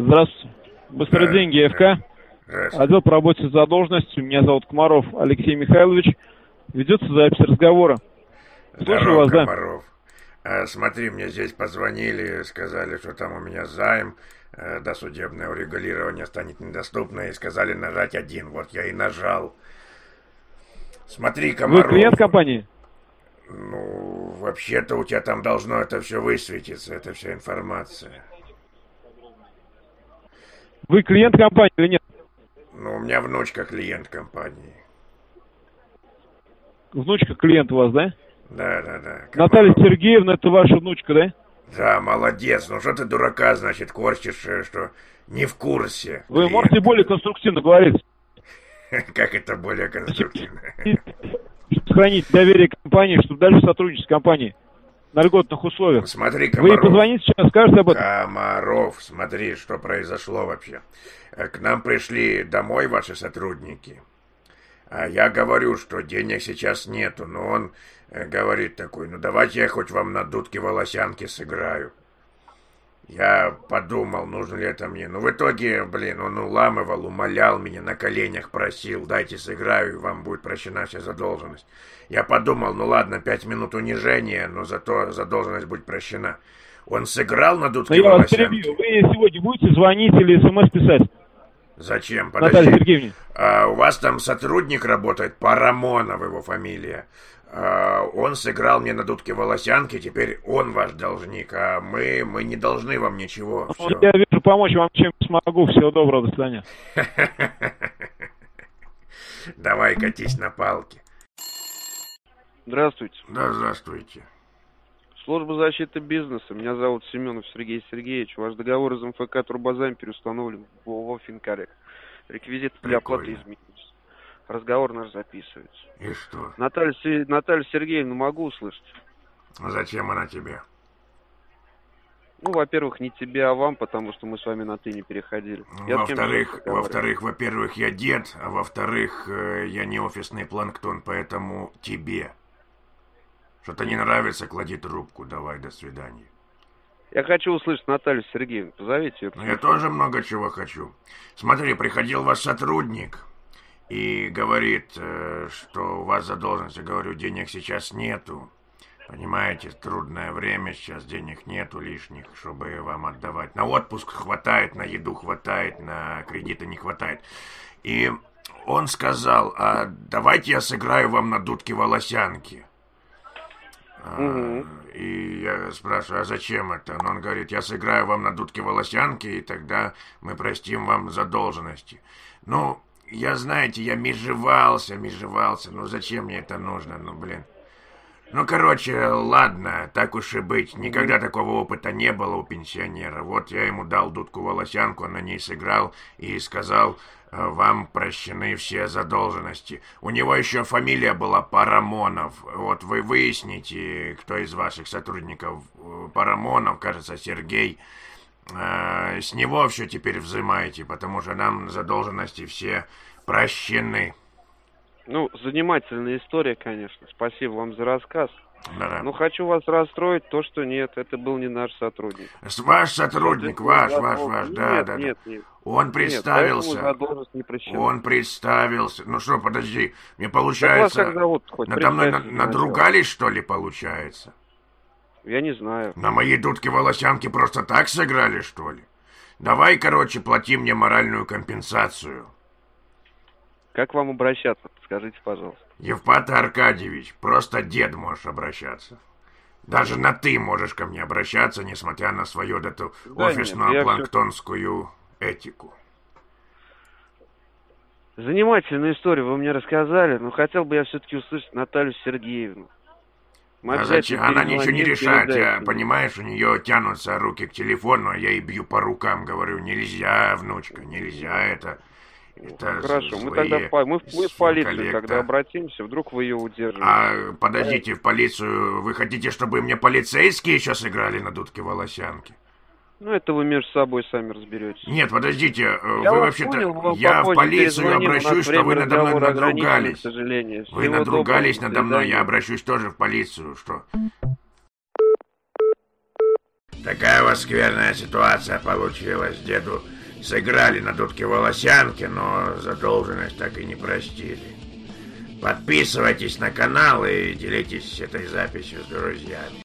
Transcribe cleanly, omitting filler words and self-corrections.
Здравствуйте. Быстрые деньги, ФК. Отдел по работе с задолженностью. Меня зовут Комаров Алексей Михайлович. Ведется запись разговора. Слушаю вас, Комаров. Смотри, мне здесь позвонили, сказали, что там у меня займ, досудебное урегулирование станет недоступно, и сказали нажать 1. Вот я и нажал. Смотри, Комаров. Вы клиент компании? Ну, вообще-то у тебя там должно это все высветиться, это вся информация. Вы клиент компании или нет? Ну, у меня внучка клиент компании. Внучка клиент у вас, да? Да. Комаров. Наталья Сергеевна, это ваша внучка, да? Да, молодец. Ну что ты дурака, значит, корчишь, что не в курсе. Вы можете более конструктивно говорить? Как это более конструктивно? Сохранить доверие компании, чтобы дальше сотрудничать с компанией на льготных условиях. Смотри, Комаров. Вы позвоните сейчас, скажете об этом. Комаров, смотри, что произошло вообще. К нам пришли домой ваши сотрудники. А я говорю, что денег сейчас нету, но он говорит такой, ну давайте я хоть вам на дудке-волосянке сыграю. Я подумал, нужно ли это мне. Ну в итоге, он уламывал, умолял меня, на коленях просил, дайте сыграю, и вам будет прощена вся задолженность. Я подумал, ну ладно, 5 минут унижения, но зато задолженность будет прощена. Он сыграл на дудке-волосянке. Я вас перебью. Вы сегодня будете звонить или смс писать? Зачем? Подожди. Наталья Сергеевна. У вас там сотрудник работает, Парамонов его фамилия. Он сыграл мне на дудке-волосянке, теперь он ваш должник, а мы не должны вам ничего. Ну, я вижу, помочь вам чем смогу. Всего доброго, до свидания. Давай, катись на палке. Здравствуйте. Да, здравствуйте. Служба защиты бизнеса. Меня зовут Семенов Сергей Сергеевич. Ваш договор из МФК «Турбозайм» переустановлен в ООО «Финкоррект». Реквизиты для оплаты изменились. Разговор наш записывается. И что? Наталья Сергеевна, могу услышать? Зачем она тебе? Ну, во-первых, не тебе, а вам, потому что мы с вами на «ты» не переходили. Во-вторых, я дед, а во-вторых, я не офисный планктон, поэтому тебе. Что-то не нравится, клади трубку, давай, до свидания. Я хочу услышать Наталью Сергеевну, позовите ее. Ну, я тоже много чего хочу. Смотри, приходил ваш сотрудник и говорит, что у вас задолженность. Я говорю, денег сейчас нету. Понимаете, трудное время сейчас, денег нету лишних, чтобы вам отдавать. На отпуск хватает, на еду хватает, на кредиты не хватает. И он сказал, а давайте я сыграю вам на дудке-волосянке. И я спрашиваю, а зачем это? Он говорит, я сыграю вам на дудке-волосянке, и тогда мы простим вам задолженности. Ну, я межевался, ну зачем мне это нужно, Ну, короче, ладно, так уж и быть. Никогда такого опыта не было у пенсионера. Вот я ему дал дудку-волосянку, он на ней сыграл и сказал, вам прощены все задолженности. У него еще фамилия была Парамонов. Вот вы выясните, кто из ваших сотрудников Парамонов, кажется, Сергей. С него все теперь взимаете, потому что нам задолженности все прощены. Ну, занимательная история, конечно. Спасибо вам за рассказ. Да. Но хочу вас расстроить, то, что нет, это был не наш сотрудник. Ваш сотрудник, ваш, да. Нет. Он представился. Он представился. Ну что, подожди, мне получается... Так вас как зовут? Надо мной надругались, что ли, получается? Я не знаю. На моей дудке-волосянке просто так сыграли, что ли? Давай, короче, плати мне моральную компенсацию. Как вам обращаться? Подскажите, пожалуйста. Евпатий Аркадьевич, просто дед можешь обращаться. Даже на «ты» можешь ко мне обращаться, несмотря на свою эту офисную планктонскую этику. Занимательную историю вы мне рассказали, но хотел бы я все-таки услышать Наталью Сергеевну. А зачем? Она ничего не решает. Понимаешь, у нее тянутся руки к телефону, а я ей бью по рукам, говорю, нельзя, внучка, нельзя это. Хорошо, мы тогда мы в полицию, когда обратимся, вдруг вы ее удержите. А подождите, в полицию, вы хотите, чтобы мне полицейские еще сыграли на дудке-волосянке? Ну, это вы между собой сами разберетесь. Нет, подождите, вы вообще-то... Я в полицию обращусь, что вы надо мной надругались. Вы надругались надо мной, я обращусь тоже в полицию, что... Такая у вас скверная ситуация получилась, деду. сыграли на дудке волосянки, но задолженность так и не простили. Подписывайтесь на канал и делитесь этой записью с друзьями.